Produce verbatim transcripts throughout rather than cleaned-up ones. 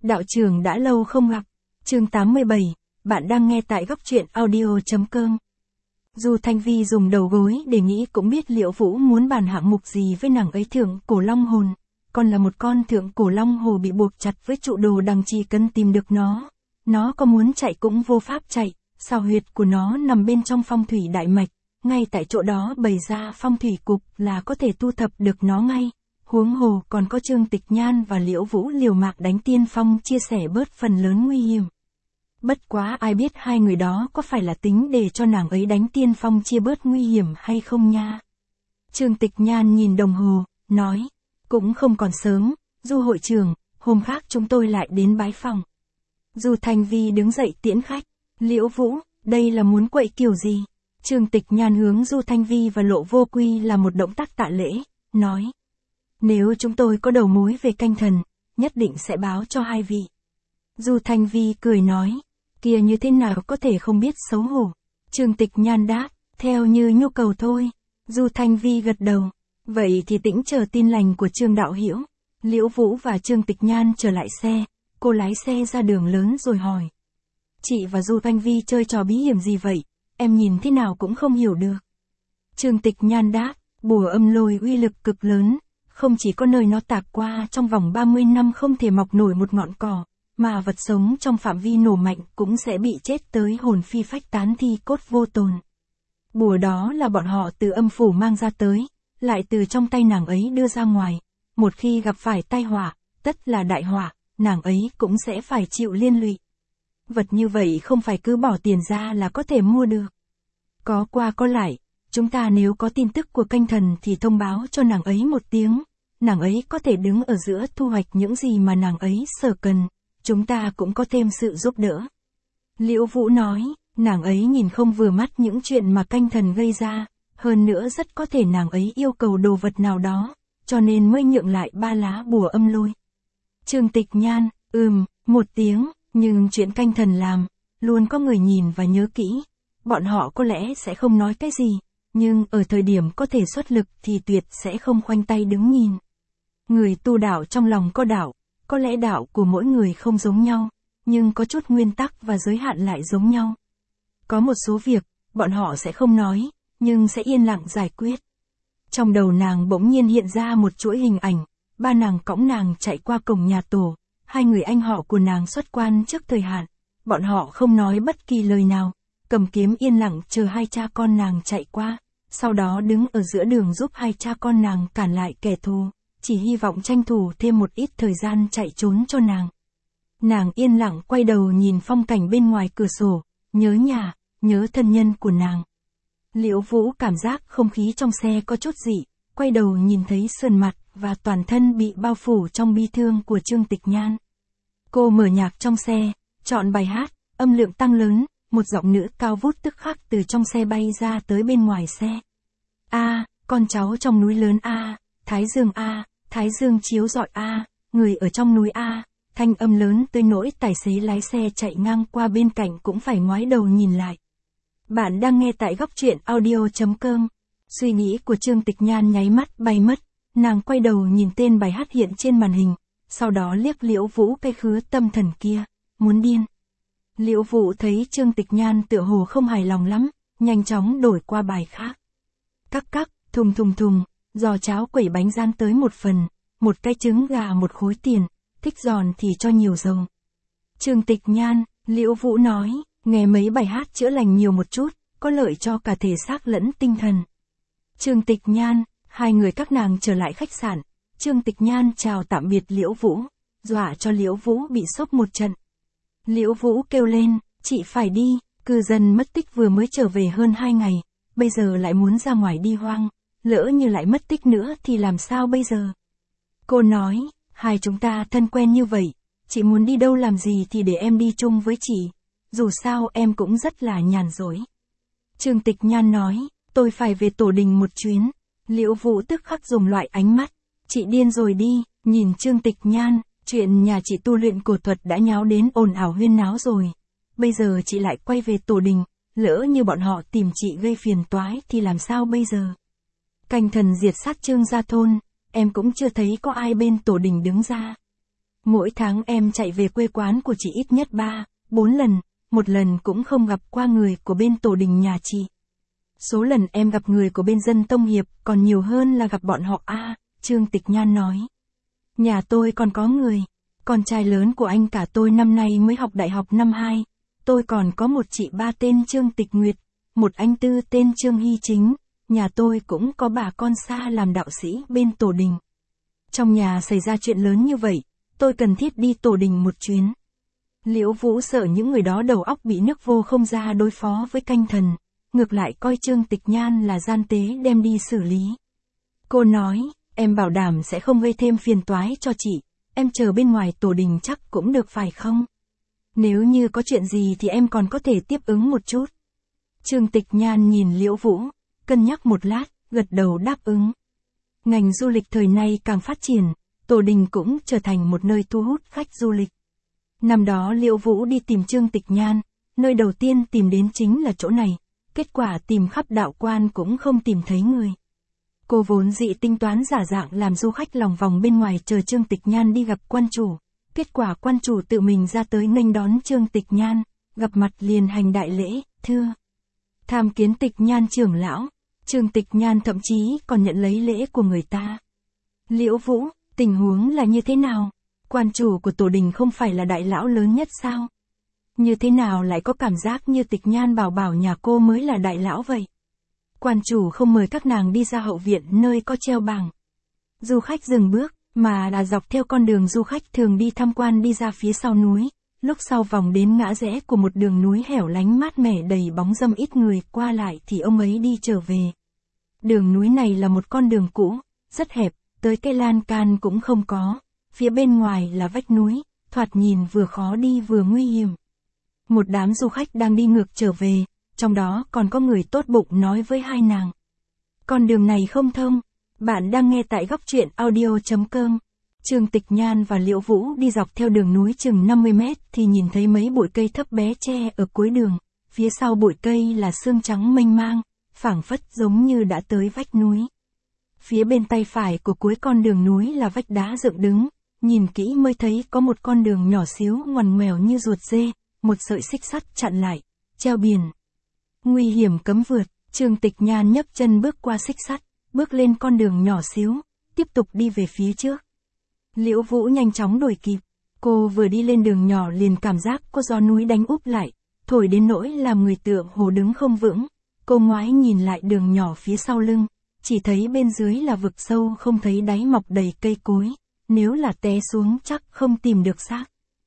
Đạo trưởng đã lâu không gặp. Chương tám mươi bảy, bạn đang nghe tại góc truyện audio chấm com. Dù Thanh Vi dùng đầu gối để nghĩ cũng biết Liễu Vũ muốn bàn hạng mục gì với nàng ấy. Thượng cổ long hồn, còn là một con thượng cổ long hồ bị buộc chặt với trụ đồ đằng, chỉ cần tìm được nó. Nó có muốn chạy cũng vô pháp chạy, sao huyệt của nó nằm bên trong phong thủy đại mạch, ngay tại chỗ đó bày ra phong thủy cục là có thể thu thập được nó ngay. Huống hồ còn có Trương Tịch Nhan và Liễu Vũ liều mạng đánh tiên phong, chia sẻ bớt phần lớn nguy hiểm. Bất quá ai biết hai người đó có phải là tính để cho nàng ấy đánh tiên phong chia bớt nguy hiểm hay không nha. Trương Tịch Nhan nhìn đồng hồ, nói, cũng không còn sớm, Du hội trưởng, hôm khác chúng tôi lại đến bái phòng. Du Thanh Vi đứng dậy tiễn khách. Liễu Vũ, đây là muốn quậy kiểu gì? Trương Tịch Nhan hướng Du Thanh Vi và Lộ Vô Quy là một động tác tạ lễ, nói. Nếu chúng tôi có đầu mối về canh thần, nhất định sẽ báo cho hai vị. Du Thanh Vi cười nói, kia như thế nào có thể không biết xấu hổ. Trương Tịch Nhan đáp, theo như nhu cầu thôi. Du Thanh Vi gật đầu, vậy thì tĩnh chờ tin lành của Trương đạo hữu. Liễu Vũ và Trương Tịch Nhan trở lại xe, cô lái xe ra đường lớn rồi hỏi. Chị và Du Thanh Vi chơi trò bí hiểm gì vậy, em nhìn thế nào cũng không hiểu được. Trương Tịch Nhan đáp, bùa âm lôi uy lực cực lớn, không chỉ có nơi nó tạc qua trong vòng ba mươi năm không thể mọc nổi một ngọn cỏ, mà vật sống trong phạm vi nổ mạnh cũng sẽ bị chết tới hồn phi phách tán, thi cốt vô tồn. Bùa đó là bọn họ từ âm phủ mang ra tới, lại từ trong tay nàng ấy đưa ra ngoài. Một khi gặp phải tai họa, tất là đại họa, nàng ấy cũng sẽ phải chịu liên lụy. Vật như vậy không phải cứ bỏ tiền ra là có thể mua được. Có qua có lại, chúng ta nếu có tin tức của canh thần thì thông báo cho nàng ấy một tiếng. Nàng ấy có thể đứng ở giữa thu hoạch những gì mà nàng ấy sở cần, chúng ta cũng có thêm sự giúp đỡ. Liễu Vũ nói, nàng ấy nhìn không vừa mắt những chuyện mà canh thần gây ra, hơn nữa rất có thể nàng ấy yêu cầu đồ vật nào đó, cho nên mới nhượng lại ba lá bùa âm lôi. Trương Tịch Nhan, ừm, một tiếng, nhưng chuyện canh thần làm, luôn có người nhìn và nhớ kỹ. Bọn họ có lẽ sẽ không nói cái gì, nhưng ở thời điểm có thể xuất lực thì tuyệt sẽ không khoanh tay đứng nhìn. Người tu đạo trong lòng có đạo, có lẽ đạo của mỗi người không giống nhau, nhưng có chút nguyên tắc và giới hạn lại giống nhau. Có một số việc, bọn họ sẽ không nói, nhưng sẽ yên lặng giải quyết. Trong đầu nàng bỗng nhiên hiện ra một chuỗi hình ảnh, ba nàng cõng nàng chạy qua cổng nhà tổ, hai người anh họ của nàng xuất quan trước thời hạn, bọn họ không nói bất kỳ lời nào, cầm kiếm yên lặng chờ hai cha con nàng chạy qua, sau đó đứng ở giữa đường giúp hai cha con nàng cản lại kẻ thù, chỉ hy vọng tranh thủ thêm một ít thời gian chạy trốn cho nàng. Nàng yên lặng quay đầu nhìn phong cảnh bên ngoài cửa sổ, nhớ nhà, nhớ thân nhân của nàng. Liễu Vũ cảm giác không khí trong xe có chút dị, quay đầu nhìn thấy sườn mặt và toàn thân bị bao phủ trong bi thương của Trương Tịch Nhan. Cô mở nhạc trong xe, chọn bài hát, âm lượng tăng lớn, một giọng nữ cao vút tức khắc từ trong xe bay ra tới bên ngoài xe. A, con cháu trong núi lớn A, Thái Dương A, Thái Dương chiếu rọi A, người ở trong núi A, thanh âm lớn tới nỗi tài xế lái xe chạy ngang qua bên cạnh cũng phải ngoái đầu nhìn lại. Bạn đang nghe tại góc truyện audio chấm com. Suy nghĩ của Trương Tịch Nhan nháy mắt bay mất, nàng quay đầu nhìn tên bài hát hiện trên màn hình, sau đó liếc Liễu Vũ cái khứa tâm thần kia, muốn điên. Liễu Vũ thấy Trương Tịch Nhan tựa hồ không hài lòng lắm, nhanh chóng đổi qua bài khác. Cắc cắc, thùng thùng thùng, giò cháo quẩy bánh rán tới một phần, một cái trứng gà một khối tiền, thích giòn thì cho nhiều dầu. Trương Tịch Nhan, Liễu Vũ nói, nghe mấy bài hát chữa lành nhiều một chút, có lợi cho cả thể xác lẫn tinh thần. Trương Tịch Nhan, hai người các nàng trở lại khách sạn, Trương Tịch Nhan chào tạm biệt Liễu Vũ, dọa cho Liễu Vũ bị sốc một trận. Liễu Vũ kêu lên, chị phải đi, cư dân mất tích vừa mới trở về hơn hai ngày, bây giờ lại muốn ra ngoài đi hoang, lỡ như lại mất tích nữa thì làm sao bây giờ? Cô nói, hai chúng ta thân quen như vậy, chị muốn đi đâu làm gì thì để em đi chung với chị, dù sao em cũng rất là nhàn rỗi. Trương Tịch Nhan nói, tôi phải về tổ đình một chuyến. Liễu Vũ tức khắc dùng loại ánh mắt, chị điên rồi đi, nhìn Trương Tịch Nhan, chuyện nhà chị tu luyện cổ thuật đã nháo đến ồn ào huyên náo rồi. Bây giờ chị lại quay về tổ đình, lỡ như bọn họ tìm chị gây phiền toái thì làm sao bây giờ? Canh thần diệt sát Trương gia thôn, em cũng chưa thấy có ai bên tổ đình đứng ra. Mỗi tháng em chạy về quê quán của chị ít nhất ba, bốn lần, một lần cũng không gặp qua người của bên tổ đình nhà chị. Số lần em gặp người của bên dân tông hiệp còn nhiều hơn là gặp bọn họ a, Trương Tịch Nhan nói. Nhà tôi còn có người, con trai lớn của anh cả tôi năm nay mới học đại học năm hai, tôi còn có một chị ba tên Trương Tịch Nguyệt, một anh tư tên Trương Hy Chính, nhà tôi cũng có bà con xa làm đạo sĩ bên tổ đình. Trong nhà xảy ra chuyện lớn như vậy, tôi cần thiết đi tổ đình một chuyến. Liễu Vũ sợ những người đó đầu óc bị nước vô không ra đối phó với canh thần, ngược lại coi Trương Tịch Nhan là gian tế đem đi xử lý. Cô nói, em bảo đảm sẽ không gây thêm phiền toái cho chị, em chờ bên ngoài tổ đình chắc cũng được phải không? Nếu như có chuyện gì thì em còn có thể tiếp ứng một chút. Trương Tịch Nhan nhìn Liễu Vũ, cân nhắc một lát, gật đầu đáp ứng. Ngành du lịch thời nay càng phát triển, tổ đình cũng trở thành một nơi thu hút khách du lịch. Năm đó Liễu Vũ đi tìm Trương Tịch Nhan, nơi đầu tiên tìm đến chính là chỗ này, kết quả tìm khắp đạo quan cũng không tìm thấy người. Cô vốn dị tính toán giả dạng làm du khách lòng vòng bên ngoài chờ Trương Tịch Nhan đi gặp quan chủ, kết quả quan chủ tự mình ra tới nghênh đón Trương Tịch Nhan, gặp mặt liền hành đại lễ, thưa. Tham kiến Tịch Nhan trưởng lão, Trương Tịch Nhan thậm chí còn nhận lấy lễ của người ta. Liễu Vũ, tình huống là như thế nào? Quan chủ của tổ đình không phải là đại lão lớn nhất sao? Như thế nào lại có cảm giác như Tịch Nhan bảo bảo nhà cô mới là đại lão vậy? Quan chủ không mời các nàng đi ra hậu viện nơi có treo bảng. Du khách dừng bước, mà là dọc theo con đường du khách thường đi tham quan đi ra phía sau núi, lúc sau vòng đến ngã rẽ của một đường núi hẻo lánh mát mẻ đầy bóng râm ít người qua lại thì ông ấy đi trở về. Đường núi này là một con đường cũ, rất hẹp, tới cây lan can cũng không có, phía bên ngoài là vách núi, thoạt nhìn vừa khó đi vừa nguy hiểm. Một đám du khách đang đi ngược trở về, trong đó còn có người tốt bụng nói với hai nàng. Con đường này không thông, bạn đang nghe tại góc truyện audio chấm com. Trương Tịch Nhan và Liễu Vũ đi dọc theo đường núi chừng năm mươi mét thì nhìn thấy mấy bụi cây thấp bé che ở cuối đường, phía sau bụi cây là sương trắng mênh mang, phảng phất giống như đã tới vách núi. Phía bên tay phải của cuối con đường núi là vách đá dựng đứng, nhìn kỹ mới thấy có một con đường nhỏ xíu ngoằn ngoèo như ruột dê, một sợi xích sắt chặn lại, treo biển. Nguy hiểm cấm vượt, Trương Tịch Nhan nhấc chân bước qua xích sắt, bước lên con đường nhỏ xíu, tiếp tục đi về phía trước. Liễu Vũ nhanh chóng đuổi kịp, cô vừa đi lên đường nhỏ liền cảm giác có gió núi đánh úp lại, thổi đến nỗi làm người tượng hồ đứng không vững. Cô ngoái nhìn lại đường nhỏ phía sau lưng, chỉ thấy bên dưới là vực sâu không thấy đáy mọc đầy cây cối, nếu là té xuống chắc không tìm được xác.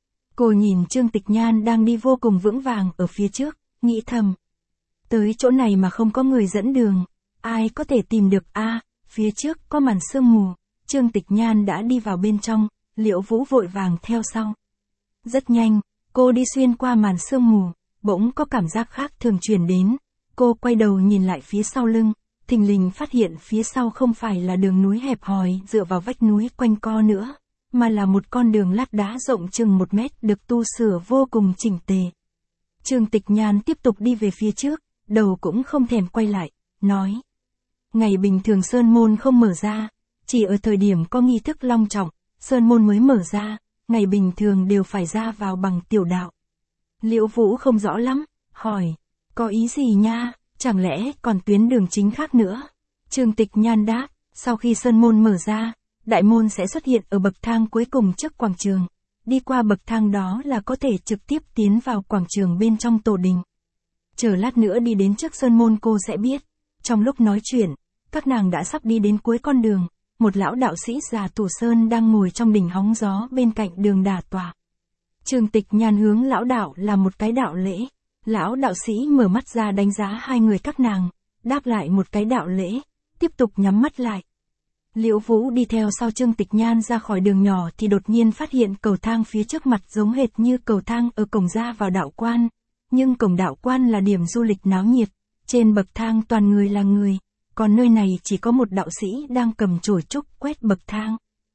Cô nhìn Trương Tịch Nhan đang đi vô cùng vững vàng ở phía trước, nghĩ thầm. Tới chỗ này mà không có người dẫn đường, ai có thể tìm được a? À, phía trước có màn sương mù, Trương Tịch Nhan đã đi vào bên trong, Liễu Vũ vội vàng theo sau. Rất nhanh, cô đi xuyên qua màn sương mù, bỗng có cảm giác khác thường truyền đến, cô quay đầu nhìn lại phía sau lưng, thình lình phát hiện phía sau không phải là đường núi hẹp hòi dựa vào vách núi quanh co nữa, mà là một con đường lát đá rộng chừng một mét được tu sửa vô cùng chỉnh tề. Trương Tịch Nhan tiếp tục đi về phía trước, đầu cũng không thèm quay lại, nói. Ngày bình thường Sơn Môn không mở ra, chỉ ở thời điểm có nghi thức long trọng, Sơn Môn mới mở ra, ngày bình thường đều phải ra vào bằng tiểu đạo. Liễu Vũ không rõ lắm, hỏi, có ý gì nha, chẳng lẽ còn tuyến đường chính khác nữa? Trương Tịch Nhan đáp, sau khi Sơn Môn mở ra, đại môn sẽ xuất hiện ở bậc thang cuối cùng trước quảng trường, đi qua bậc thang đó là có thể trực tiếp tiến vào quảng trường bên trong tổ đình. Chờ lát nữa đi đến trước Sơn Môn cô sẽ biết. Trong lúc nói chuyện, các nàng đã sắp đi đến cuối con đường, một lão đạo sĩ già Thủ Sơn đang ngồi trong đình hóng gió bên cạnh đường đà tọa. Trương Tịch Nhan hướng lão đạo làm một cái đạo lễ, lão đạo sĩ mở mắt ra đánh giá hai người các nàng, đáp lại một cái đạo lễ, tiếp tục nhắm mắt lại. Liễu Vũ đi theo sau Trương Tịch Nhan ra khỏi đường nhỏ thì đột nhiên phát hiện cầu thang phía trước mặt giống hệt như cầu thang ở cổng ra vào đạo quan, nhưng cổng đạo quan là điểm du lịch náo nhiệt, trên bậc thang toàn người là người, còn nơi này chỉ có một đạo sĩ đang cầm chổi trúc quét bậc thang.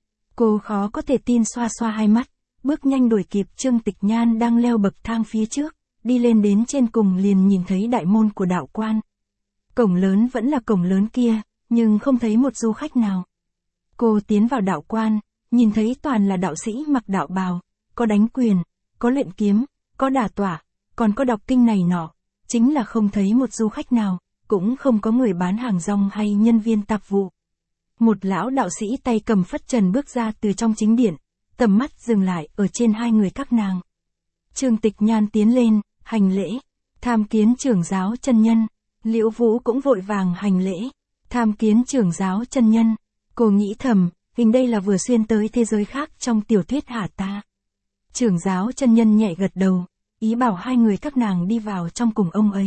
Cô khó có thể tin xoa xoa hai mắt, bước nhanh đuổi kịp Trương Tịch Nhan đang leo bậc thang phía trước, đi lên đến trên cùng liền nhìn thấy đại môn của đạo quan. Cổng lớn vẫn là cổng lớn kia, nhưng không thấy một du khách nào. Cô tiến vào đạo quan, nhìn thấy toàn là đạo sĩ mặc đạo bào, có đánh quyền, có luyện kiếm, có đả tỏa, còn có đọc kinh này nọ, chính là không thấy một du khách nào, cũng không có người bán hàng rong hay nhân viên tạp vụ. Một lão đạo sĩ tay cầm phất trần bước ra từ trong chính điện, tầm mắt dừng lại ở trên hai người các nàng. Trương Tịch Nhan tiến lên, hành lễ, tham kiến trưởng giáo chân nhân. Liễu Vũ cũng vội vàng hành lễ, tham kiến trưởng giáo chân nhân. Cô nghĩ thầm, hình đây là vừa xuyên tới thế giới khác trong tiểu thuyết hả ta. Trưởng giáo chân nhân nhẹ gật đầu, ý bảo hai người các nàng đi vào trong cùng ông ấy.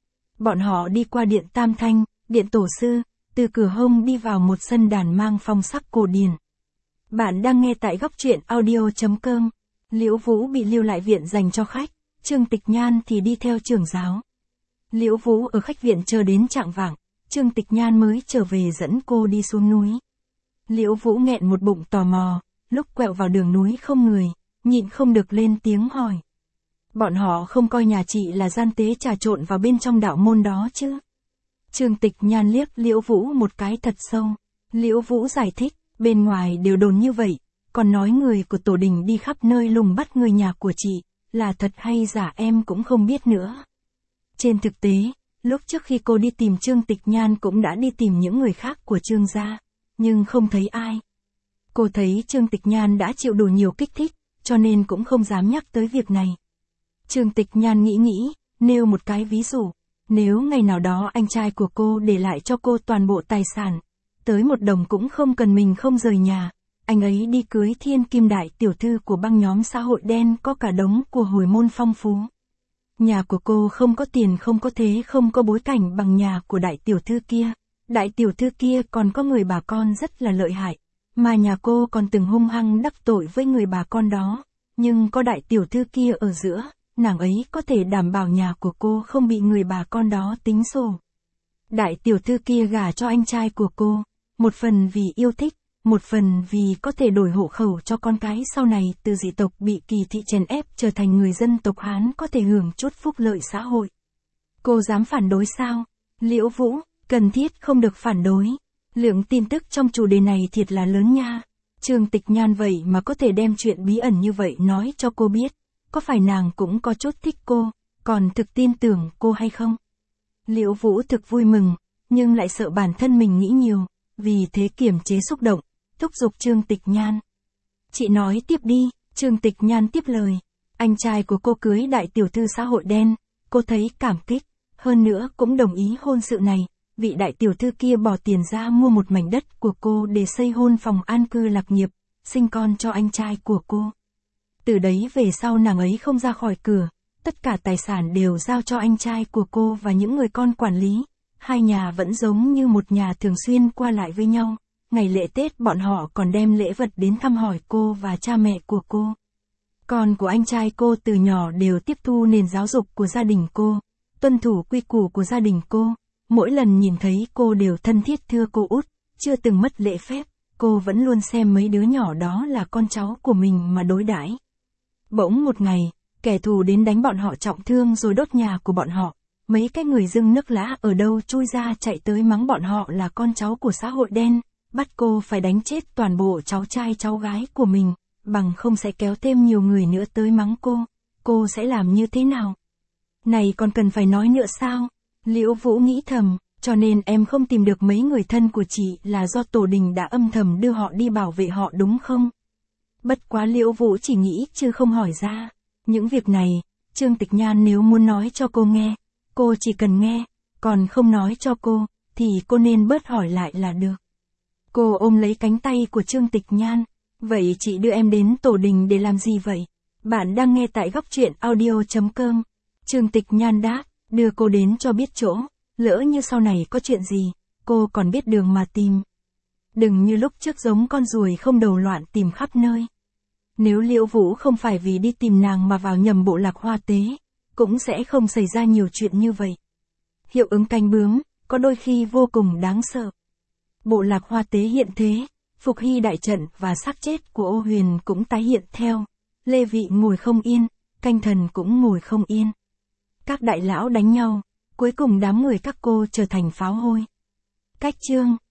Bọn họ đi qua điện Tam Thanh, điện Tổ Sư, từ cửa hông đi vào một sân đàn mang phong sắc cổ điển. Bạn đang nghe tại góc truyện audio chấm com. Liễu Vũ bị lưu lại viện dành cho khách, Trương Tịch Nhan thì đi theo trưởng giáo. Liễu Vũ ở khách viện chờ đến chạng vạng, Trương Tịch Nhan mới trở về dẫn cô đi xuống núi. Liễu Vũ nghẹn một bụng tò mò, lúc quẹo vào đường núi không người, nhịn không được lên tiếng hỏi. Bọn họ không coi nhà chị là gian tế trà trộn vào bên trong đạo môn đó chứ? Trương Tịch Nhan liếc Liễu Vũ một cái thật sâu. Liễu Vũ giải thích, bên ngoài đều đồn như vậy, còn nói người của tổ đình đi khắp nơi lùng bắt người nhà của chị, là thật hay giả em cũng không biết nữa. Trên thực tế, lúc trước khi cô đi tìm Trương Tịch Nhan cũng đã đi tìm những người khác của Trương gia, nhưng không thấy ai. Cô thấy Trương Tịch Nhan đã chịu đủ nhiều kích thích, cho nên cũng không dám nhắc tới việc này. Trương Tịch Nhan nghĩ nghĩ, nêu một cái ví dụ, nếu ngày nào đó anh trai của cô để lại cho cô toàn bộ tài sản, tới một đồng cũng không cần mình không rời nhà, anh ấy đi cưới thiên kim đại tiểu thư của băng nhóm xã hội đen có cả đống của hồi môn phong phú. Nhà của cô không có tiền không có thế không có bối cảnh bằng nhà của đại tiểu thư kia, đại tiểu thư kia còn có người bà con rất là lợi hại, mà nhà cô còn từng hung hăng đắc tội với người bà con đó, nhưng có đại tiểu thư kia ở giữa, nàng ấy có thể đảm bảo nhà của cô không bị người bà con đó tính sổ. Đại tiểu thư kia gả cho anh trai của cô, một phần vì yêu thích, một phần vì có thể đổi hộ khẩu cho con cái sau này từ dị tộc bị kỳ thị chèn ép trở thành người dân tộc Hán có thể hưởng chút phúc lợi xã hội. Cô dám phản đối sao? Liễu Vũ, cần thiết không được phản đối. Lượng tin tức trong chủ đề này thiệt là lớn nha. Trương Tịch Nhan vậy mà có thể đem chuyện bí ẩn như vậy nói cho cô biết. Có phải nàng cũng có chút thích cô, còn thực tin tưởng cô hay không? Liễu Vũ thực vui mừng, nhưng lại sợ bản thân mình nghĩ nhiều, vì thế kiềm chế xúc động, thúc giục Trương Tịch Nhan. Chị nói tiếp đi, Trương Tịch Nhan tiếp lời. Anh trai của cô cưới đại tiểu thư xã hội đen, cô thấy cảm kích, hơn nữa cũng đồng ý hôn sự này, vị đại tiểu thư kia bỏ tiền ra mua một mảnh đất của cô để xây hôn phòng an cư lạc nghiệp, sinh con cho anh trai của cô. Từ đấy về sau nàng ấy không ra khỏi cửa, tất cả tài sản đều giao cho anh trai của cô và những người con quản lý, hai nhà vẫn giống như một nhà thường xuyên qua lại với nhau. Ngày lễ Tết bọn họ còn đem lễ vật đến thăm hỏi cô và cha mẹ của cô. Con của anh trai cô từ nhỏ đều tiếp thu nền giáo dục của gia đình cô, tuân thủ quy củ của gia đình cô, mỗi lần nhìn thấy cô đều thân thiết thưa cô út, chưa từng mất lễ phép, cô vẫn luôn xem mấy đứa nhỏ đó là con cháu của mình mà đối đãi. Bỗng một ngày, kẻ thù đến đánh bọn họ trọng thương rồi đốt nhà của bọn họ, mấy cái người dưng nước lã ở đâu chui ra chạy tới mắng bọn họ là con cháu của xã hội đen. Bắt cô phải đánh chết toàn bộ cháu trai cháu gái của mình, bằng không sẽ kéo thêm nhiều người nữa tới mắng cô, cô sẽ làm như thế nào? Này còn cần phải nói nữa sao? Liễu Vũ nghĩ thầm, cho nên em không tìm được mấy người thân của chị là do tổ đình đã âm thầm đưa họ đi bảo vệ họ đúng không? Bất quá Liễu Vũ chỉ nghĩ chứ không hỏi ra. Những việc này, Trương Tịch Nhan nếu muốn nói cho cô nghe, cô chỉ cần nghe, còn không nói cho cô, thì cô nên bớt hỏi lại là được. Cô ôm lấy cánh tay của Trương Tịch Nhan. Vậy chị đưa em đến tổ đình để làm gì vậy? Bạn đang nghe tại góc truyện audio chấm com. Trương Tịch Nhan đáp, đưa cô đến cho biết chỗ, lỡ như sau này có chuyện gì, cô còn biết đường mà tìm. Đừng như lúc trước giống con ruồi không đầu loạn tìm khắp nơi. Nếu Liễu Vũ không phải vì đi tìm nàng mà vào nhầm bộ lạc hoa tế, cũng sẽ không xảy ra nhiều chuyện như vậy. Hiệu ứng cánh bướm, có đôi khi vô cùng đáng sợ. Bộ lạc hoa tế hiện thế, Phục Hy đại trận và xác chết của Ô Huyền cũng tái hiện theo. Lê Vị ngồi không yên, Canh Thần cũng ngồi không yên. Các đại lão đánh nhau, cuối cùng đám người các cô trở thành pháo hôi. Cách chương